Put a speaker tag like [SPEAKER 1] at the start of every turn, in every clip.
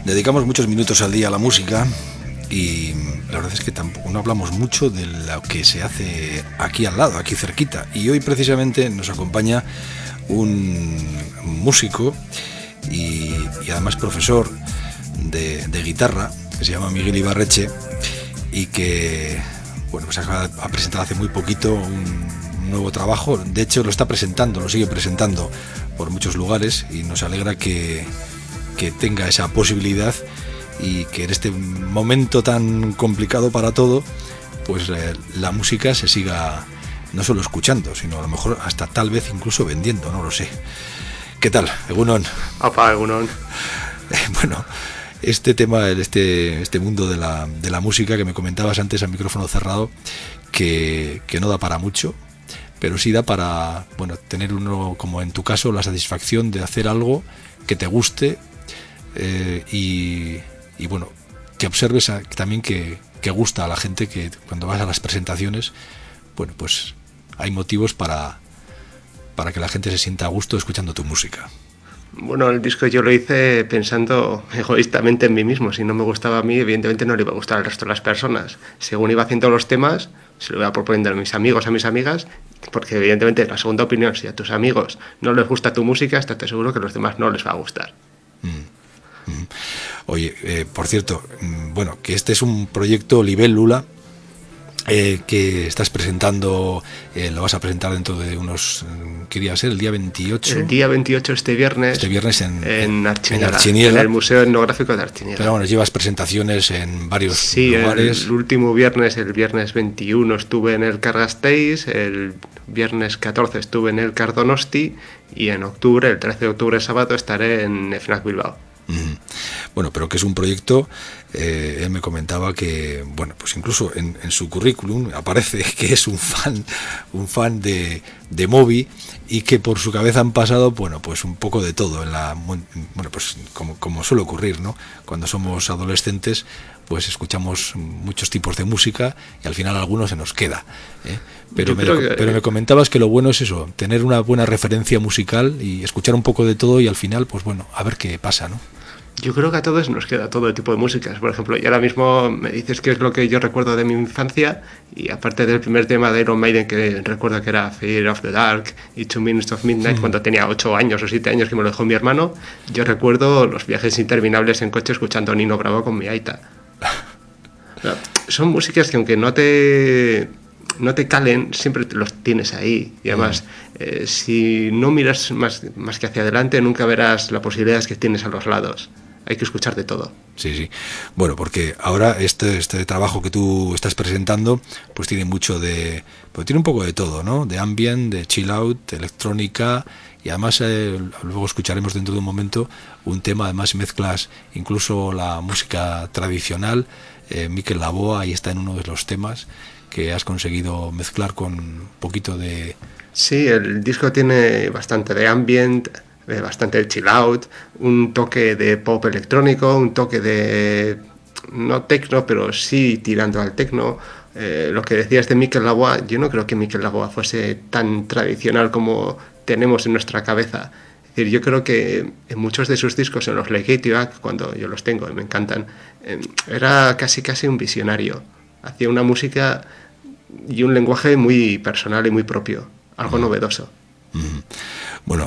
[SPEAKER 1] Dedicamos muchos minutos al día a la música y la verdad es que tampoco no hablamos mucho de lo que se hace aquí al lado, aquí cerquita. Y hoy precisamente nos acompaña un músico y además profesor de guitarra, que se llama Miguel Ibarreche, y que bueno, pues ha presentado hace muy poquito un nuevo trabajo. De hecho lo sigue presentando por muchos lugares, y nos alegra que tenga esa posibilidad y que en este momento tan complicado para todo, pues la música se siga no solo escuchando, sino a lo mejor hasta tal vez incluso vendiendo, no lo sé. ¿Qué tal, Egunon?
[SPEAKER 2] Opa, Egunon.
[SPEAKER 1] Bueno, este tema, este mundo de la música que me comentabas antes a micrófono cerrado, que no da para mucho, pero sí da para, bueno, tener uno, como en tu caso, la satisfacción de hacer algo que te guste, y bueno, que observes también que gusta a la gente, que cuando vas a las presentaciones, bueno, pues hay motivos para que la gente se sienta a gusto escuchando tu música.
[SPEAKER 2] Bueno, el disco yo lo hice pensando egoístamente en mí mismo. Si no me gustaba a mí, evidentemente no le iba a gustar al resto de las personas. Según iba haciendo los temas, se lo iba proponiendo a mis amigos, a mis amigas, porque evidentemente la segunda opinión, si a tus amigos no les gusta tu música, estate seguro que a los demás no les va a gustar.
[SPEAKER 1] Oye, por cierto, bueno, que este es un proyecto Libélula, que estás presentando, lo vas a presentar dentro de unos, ¿qué día va a ser? ¿El día 28?
[SPEAKER 2] El día 28, este viernes en Archiniega, en el Museo Etnográfico de Archiniega.
[SPEAKER 1] Pero bueno, llevas presentaciones en varios
[SPEAKER 2] lugares. Sí, el último viernes, el viernes 21, estuve en el Cargasteiz, el viernes 14 estuve en el Cardonosti, y en octubre, el 13 de octubre, sábado, estaré en FNAC Bilbao.
[SPEAKER 1] Bueno, pero que es un proyecto, él me comentaba que, bueno, pues incluso en su currículum aparece que es un fan de Moby, y que por su cabeza han pasado, bueno, pues un poco de todo bueno, pues como suele ocurrir, ¿no? Cuando somos adolescentes, pues escuchamos muchos tipos de música y al final alguno se nos queda, ¿eh? Pero me comentabas que lo bueno es eso, tener una buena referencia musical y escuchar un poco de todo, y al final, pues bueno, a ver qué pasa, ¿no?
[SPEAKER 2] Yo creo que a todos nos queda todo tipo de músicas. Por ejemplo, y ahora mismo me dices qué es lo que yo recuerdo de mi infancia, y aparte del primer tema de Iron Maiden, que recuerdo que era Fear of the Dark y 2 Minutes of Midnight, cuando tenía 8 años o 7 años, que me lo dejó mi hermano, yo recuerdo los viajes interminables en coche escuchando a Nino Bravo con mi aita. O sea, son músicas que aunque no te calen, siempre los tienes ahí. Y además, si no miras más que hacia adelante, nunca verás las posibilidades que tienes a los lados. Hay que escuchar de todo.
[SPEAKER 1] Sí. Bueno, porque ahora este trabajo que tú estás presentando, pues tiene pues tiene un poco de todo, ¿no? De ambient, de chill out, de electrónica, y además luego escucharemos dentro de un momento un tema, además mezclas incluso la música tradicional. Mikel Laboa, ahí está en uno de los temas que has conseguido mezclar con un poquito de...
[SPEAKER 2] Sí, el disco tiene bastante de ambient, bastante de chill out, un toque de pop electrónico, un toque de... no techno, pero sí tirando al techno. Lo que decías de Mikel Laboa, yo no creo que Mikel Laboa fuese tan tradicional como tenemos en nuestra cabeza. Es decir, yo creo que en muchos de sus discos, en los Legateback, cuando yo los tengo y me encantan, era casi un visionario. Hacía una música y un lenguaje muy personal y muy propio, algo novedoso.
[SPEAKER 1] Bueno,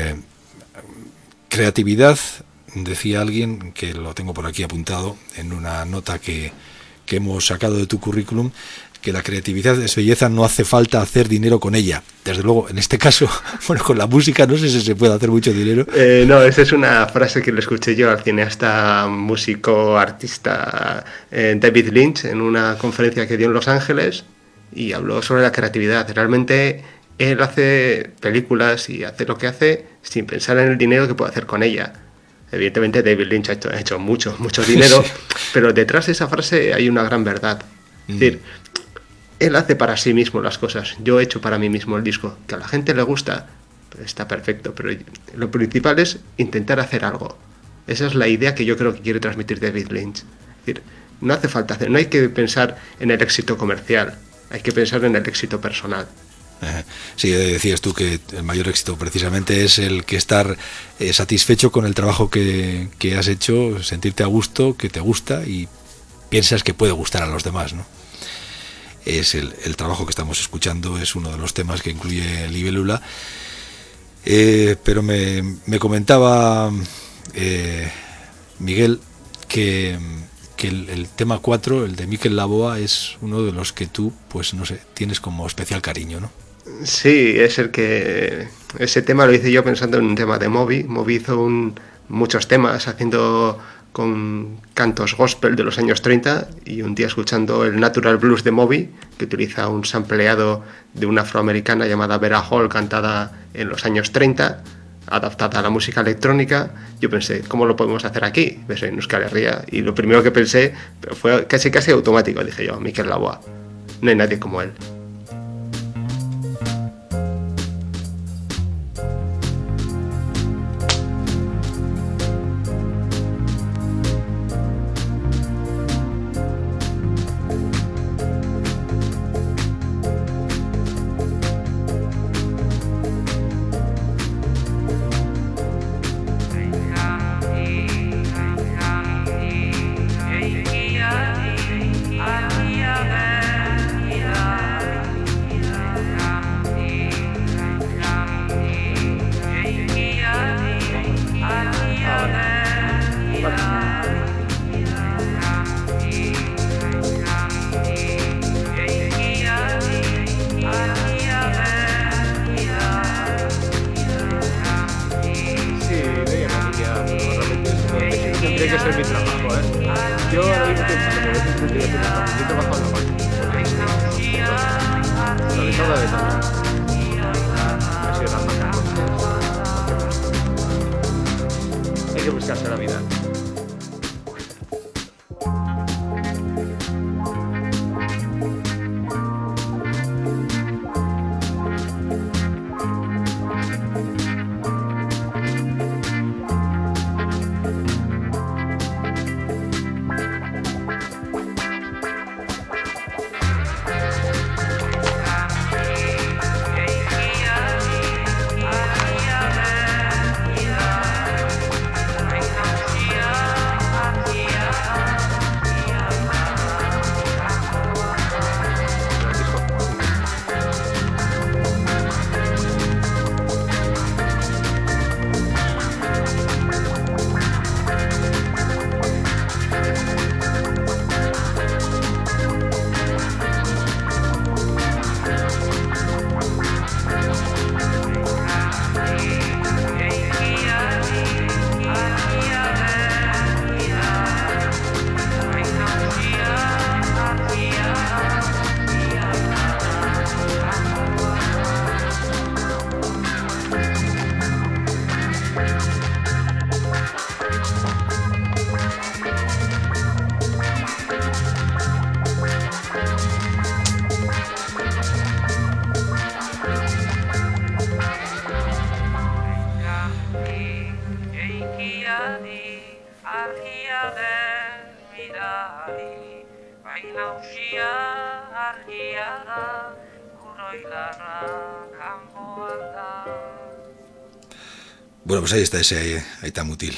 [SPEAKER 1] creatividad, decía alguien, que lo tengo por aquí apuntado en una nota que hemos sacado de tu currículum, que la creatividad es belleza, no hace falta hacer dinero con ella. Desde luego, en este caso, bueno, con la música no sé si se puede hacer mucho dinero.
[SPEAKER 2] No, esa es una frase que le escuché yo al cineasta, músico, artista David Lynch en una conferencia que dio en Los Ángeles, y habló sobre la creatividad. Realmente él hace películas y hace lo que hace sin pensar en el dinero que puede hacer con ella. Evidentemente David Lynch ha hecho mucho dinero, sí. Pero detrás de esa frase hay una gran verdad. Es decir, él hace para sí mismo las cosas. Yo he hecho para mí mismo el disco. Que a la gente le gusta, pues está perfecto, pero lo principal es intentar hacer algo. Esa es la idea que yo creo que quiere transmitir David Lynch. Es decir, no hace falta no hay que pensar en el éxito comercial, hay que pensar en el éxito personal.
[SPEAKER 1] Sí, decías tú que el mayor éxito precisamente es el que estar satisfecho con el trabajo que has hecho, sentirte a gusto, que te gusta y piensas que puede gustar a los demás, ¿no? Es el trabajo que estamos escuchando, es uno de los temas que incluye Libélula. Pero me comentaba Miguel que el tema 4, el de Miquel Laboa, es uno de los que tú, pues no sé, tienes como especial cariño, ¿no?
[SPEAKER 2] Sí, es el que... Ese tema lo hice yo pensando en un tema de Moby. Moby hizo muchos temas haciendo con cantos gospel de los años 30 y un día escuchando el Natural Blues de Moby, que utiliza un sampleado de una afroamericana llamada Vera Hall, cantada en los años 30, adaptada a la música electrónica, yo pensé, ¿cómo lo podemos hacer aquí? Pensé en Euskal Herria, y lo primero que pensé fue casi automático, dije yo, Miquel Laboa, no hay nadie como él. Hay que buscarse la vida.
[SPEAKER 1] Bueno, pues ahí está ese Aitamutil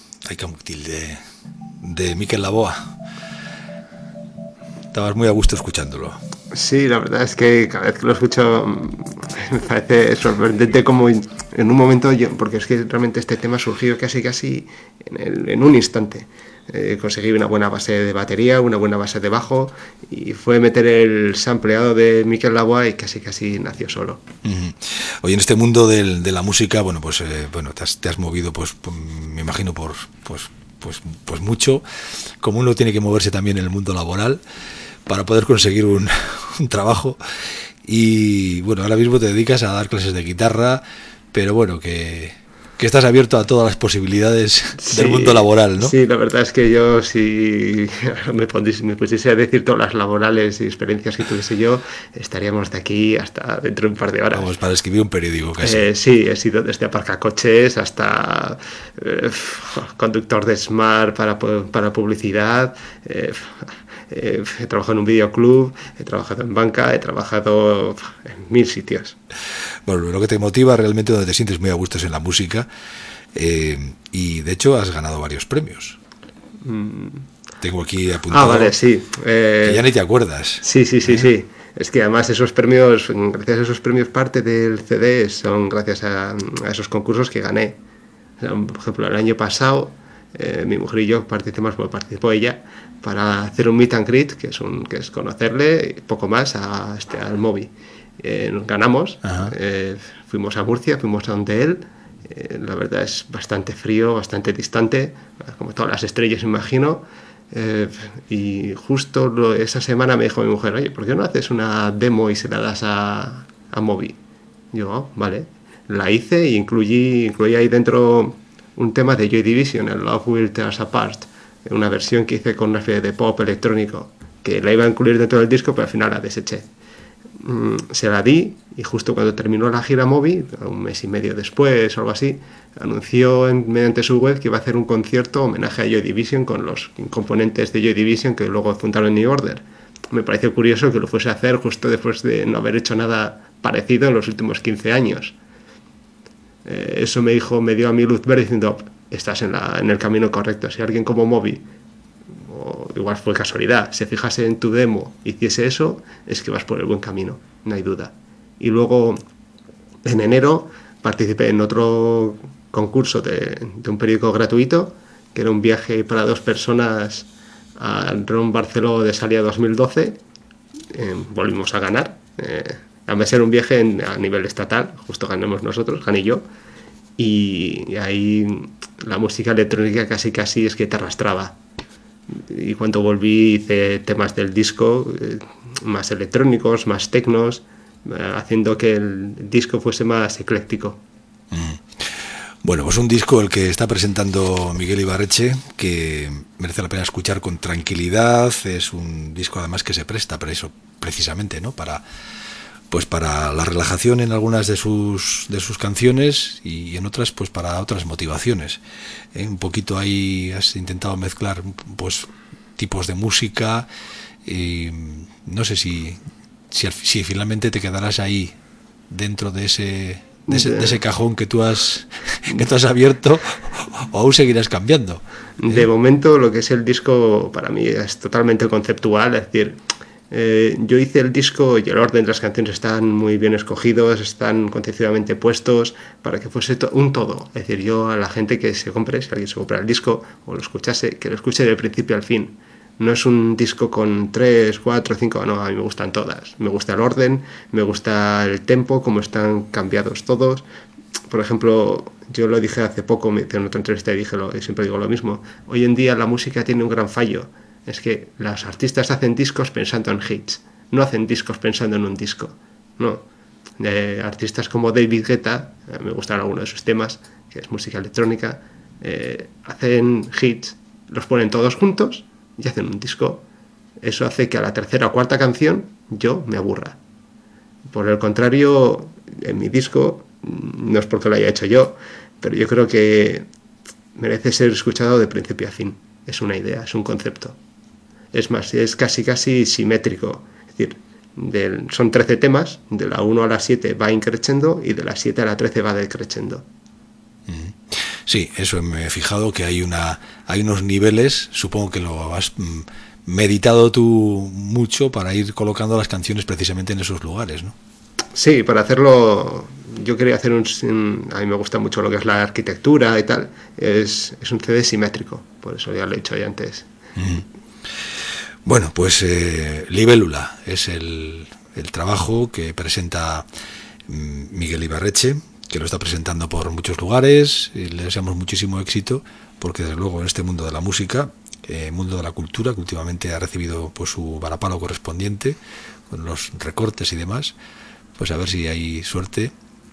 [SPEAKER 1] de Miquel Laboa. Estabas muy a gusto escuchándolo.
[SPEAKER 2] Sí, la verdad es que cada vez que lo escucho me parece sorprendente como en un momento, porque es que realmente este tema surgió casi en un instante. Conseguí una buena base de batería, una buena base de bajo y fue meter el sampleado de Miquel Laboa y casi nació solo.
[SPEAKER 1] Uh-huh. Hoy en este mundo de la música, bueno, pues te has movido, pues me imagino por mucho, como uno tiene que moverse también en el mundo laboral para poder conseguir un trabajo. Y bueno, ahora mismo te dedicas a dar clases de guitarra, pero bueno, que estás abierto a todas las posibilidades del mundo laboral, ¿no?
[SPEAKER 2] Sí, la verdad es que yo, si me pusiese a decir todas las laborales y experiencias que tuviese yo, estaríamos de aquí hasta dentro de un par de horas.
[SPEAKER 1] Vamos, para escribir un periódico casi.
[SPEAKER 2] Sí, he sido desde aparcacoches hasta conductor de Smart para publicidad. he trabajado en un videoclub, he trabajado en banca, he trabajado en 1000 sitios.
[SPEAKER 1] Bueno, lo que te motiva realmente, donde te sientes muy a gusto, es en la música, y de hecho has ganado varios premios. Tengo aquí apuntado.
[SPEAKER 2] Vale, sí.
[SPEAKER 1] Que ya ni te acuerdas.
[SPEAKER 2] Sí. Es que además esos premios, gracias a esos premios, parte del CD son gracias a esos concursos que gané. O sea, por ejemplo, el año pasado mi mujer y yo participó ella para hacer un meet and greet, que es conocerle poco más al Moby. Ganamos, fuimos a Murcia, fuimos a donde él. La verdad es bastante frío, bastante distante, como todas las estrellas, imagino. Y justo esa semana me dijo mi mujer: oye, ¿por qué no haces una demo y se la das a Moby? Yo, vale. La hice y incluí ahí dentro un tema de Joy Division, el Love Will Tear Us Apart, una versión que hice con una especie de pop electrónico, que la iba a incluir dentro del disco, pero al final la deseché. Se la di, y justo cuando terminó la gira Moby, un mes y medio después o algo así, anunció mediante su web que iba a hacer un concierto homenaje a Joy Division con los componentes de Joy Division que luego fundaron New Order. Me pareció curioso que lo fuese a hacer justo después de no haber hecho nada parecido en los últimos 15 años. Eso me dio a mí luz verde diciendo: estás en el camino correcto. Si alguien como Moby, o igual fue casualidad, se fijase en tu demo, hiciese eso, es que vas por el buen camino, no hay duda. Y luego en enero participé en otro concurso de un periódico gratuito, que era un viaje para 2 personas al Ron Barceló de Salia 2012. Volvimos a ganar. Además era un viaje a nivel estatal, justo gané yo, y ahí la música electrónica casi es que te arrastraba. Y cuando volví hice temas del disco más electrónicos, más tecnos, haciendo que el disco fuese más ecléctico.
[SPEAKER 1] Bueno, pues un disco el que está presentando Miguel Ibarretxe, que merece la pena escuchar con tranquilidad. Es un disco además que se presta para eso, precisamente, ¿no? Para la relajación en algunas de sus canciones, y en otras pues para otras motivaciones. Un poquito ahí has intentado mezclar pues tipos de música, y no sé si finalmente te quedarás ahí dentro de ese cajón que tú has abierto, o aún seguirás cambiando.
[SPEAKER 2] De momento lo que es el disco para mí es totalmente conceptual, es decir, yo hice el disco y el orden de las canciones están muy bien escogidos, están conceptualmente puestos para que fuese un todo. Es decir, yo a la gente que si alguien se compra el disco o lo escuchase, que lo escuche del principio al fin. No es un disco con 3, 4, 5, no, a mí me gustan todas. Me gusta el orden, me gusta el tempo, cómo están cambiados todos. Por ejemplo, yo lo dije hace poco, en otra entrevista y siempre digo lo mismo. Hoy en día la música tiene un gran fallo. Es que los artistas hacen discos pensando en hits, no hacen discos pensando en un disco. No. Artistas como David Guetta, me gustan algunos de sus temas, que es música electrónica, hacen hits, los ponen todos juntos y hacen un disco. Eso hace que a la tercera o cuarta canción yo me aburra. Por el contrario, en mi disco, no es porque lo haya hecho yo, pero yo creo que merece ser escuchado de principio a fin. Es una idea, es un concepto. Es más, es casi simétrico. Es decir, son 13 temas, de la 1 a la 7 va increciendo y de la 7 a la 13 va decreciendo.
[SPEAKER 1] Sí, eso me he fijado, que hay unos niveles. Supongo que lo has meditado tú mucho para ir colocando las canciones precisamente en esos lugares, ¿no?
[SPEAKER 2] Sí, para hacerlo yo quería hacer a mí me gusta mucho lo que es la arquitectura y tal. Es un CD simétrico, por eso ya lo he dicho ya antes.
[SPEAKER 1] Bueno, pues Libélula es el trabajo que presenta Miguel Ibarretxe, que lo está presentando por muchos lugares, y le deseamos muchísimo éxito, porque desde luego en este mundo de la música, mundo de la cultura, que últimamente ha recibido pues su varapalo correspondiente con los recortes y demás, pues a ver si hay suerte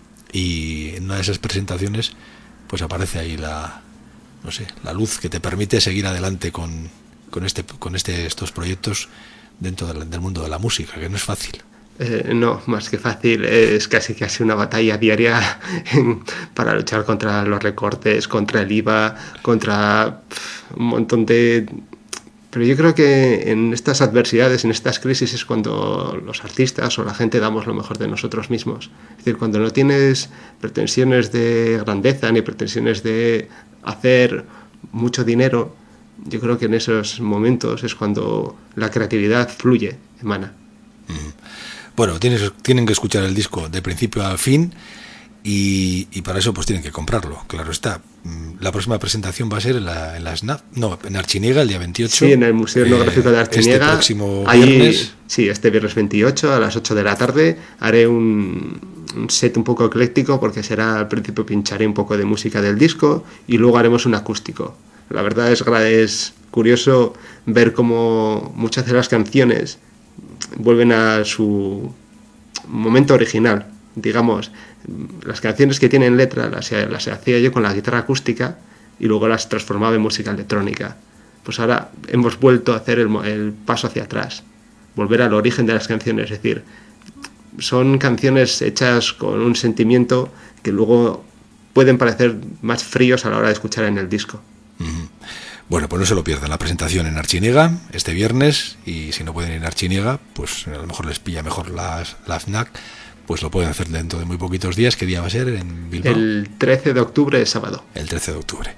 [SPEAKER 1] y en una de esas presentaciones pues aparece ahí la luz que te permite seguir adelante con estos proyectos dentro del mundo de la música, que no es fácil.
[SPEAKER 2] No, más que fácil, es casi una batalla diaria para luchar contra los recortes, contra el IVA, contra un montón de Pero yo creo que en estas adversidades, en estas crisis, es cuando los artistas o la gente damos lo mejor de nosotros mismos. Es decir, cuando no tienes pretensiones de grandeza ni pretensiones de hacer mucho dinero, yo creo que en esos momentos es cuando la creatividad fluye, emana.
[SPEAKER 1] Bueno, tienen que escuchar el disco de principio a fin. Y para eso pues tienen que comprarlo, claro está. La próxima presentación va a ser en la SNAP, no, en Archiniega el día 28.
[SPEAKER 2] Sí, en el Museo Etnográfico de Archiniega.
[SPEAKER 1] Este próximo viernes.
[SPEAKER 2] Sí, este viernes 28 a las 8 de la tarde haré un set un poco ecléctico porque será al principio pincharé un poco de música del disco y luego haremos un acústico. La verdad es curioso ver cómo muchas de las canciones vuelven a su momento original. Digamos, las canciones que tienen letra las hacía yo con la guitarra acústica y luego las transformaba en música electrónica. Pues ahora hemos vuelto a hacer el paso hacia atrás, volver al origen de las canciones, es decir, son canciones hechas con un sentimiento que luego pueden parecer más fríos a la hora de escuchar en el disco.
[SPEAKER 1] Bueno, pues no se lo pierdan, la presentación en Archiniega este viernes, y si no pueden ir en Archiniega, pues a lo mejor les pilla mejor la FNAC, pues lo pueden hacer dentro de muy poquitos días. ¿Qué día va a ser en Bilbao?
[SPEAKER 2] El 13 de octubre, sábado.
[SPEAKER 1] El 13 de octubre.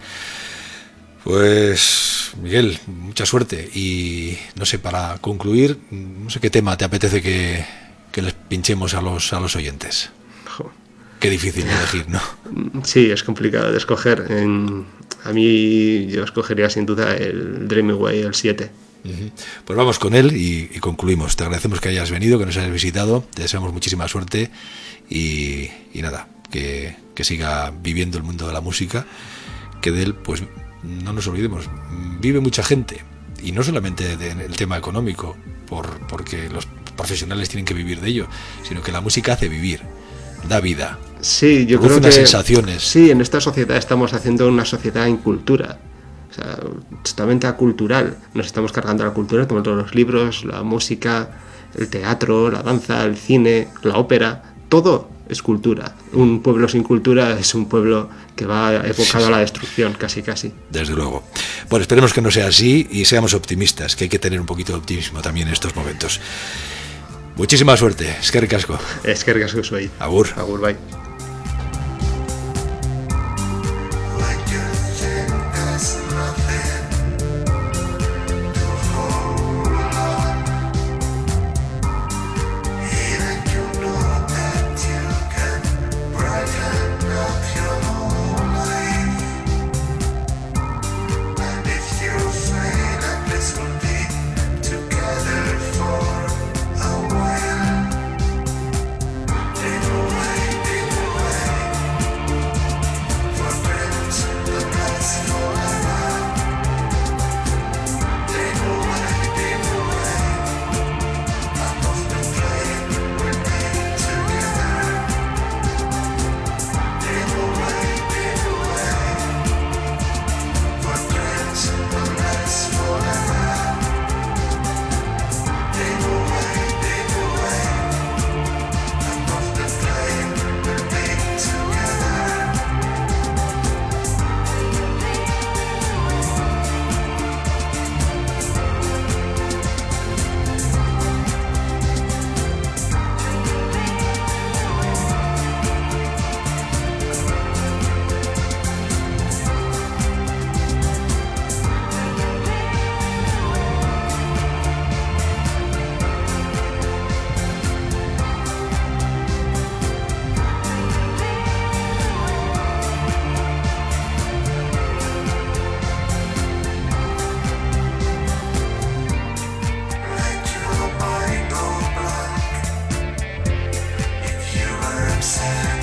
[SPEAKER 1] Pues, Miguel, mucha suerte. Y no sé, para concluir, no sé qué tema te apetece que les pinchemos a los oyentes. Qué difícil elegir, ¿no?
[SPEAKER 2] Sí, es complicado de escoger. A mí yo escogería sin duda el Dream Away, el 7.
[SPEAKER 1] Pues vamos con él y concluimos. Te agradecemos que hayas venido, que nos hayas visitado, te deseamos muchísima suerte y nada, que siga viviendo el mundo de la música, que de él, pues no nos olvidemos, vive mucha gente, y no solamente del tema económico, porque los profesionales tienen que vivir de ello, sino que la música hace vivir, da vida,
[SPEAKER 2] sí, yo
[SPEAKER 1] produce
[SPEAKER 2] creo
[SPEAKER 1] unas
[SPEAKER 2] que
[SPEAKER 1] sensaciones.
[SPEAKER 2] Sí, en esta sociedad estamos haciendo una sociedad en cultura. O sea, totalmente acultural. Nos estamos cargando la cultura, como todos los libros, la música, el teatro, la danza, el cine, la ópera. Todo es cultura. Un pueblo sin cultura es un pueblo que va evocado a la destrucción, casi.
[SPEAKER 1] Desde luego. Bueno, esperemos que no sea así y seamos optimistas, que hay que tener un poquito de optimismo también en estos momentos. Muchísima suerte. Eskerrik asko.
[SPEAKER 2] Eskerrik asko zuei.
[SPEAKER 1] Agur.
[SPEAKER 2] Agur, bai. Sad.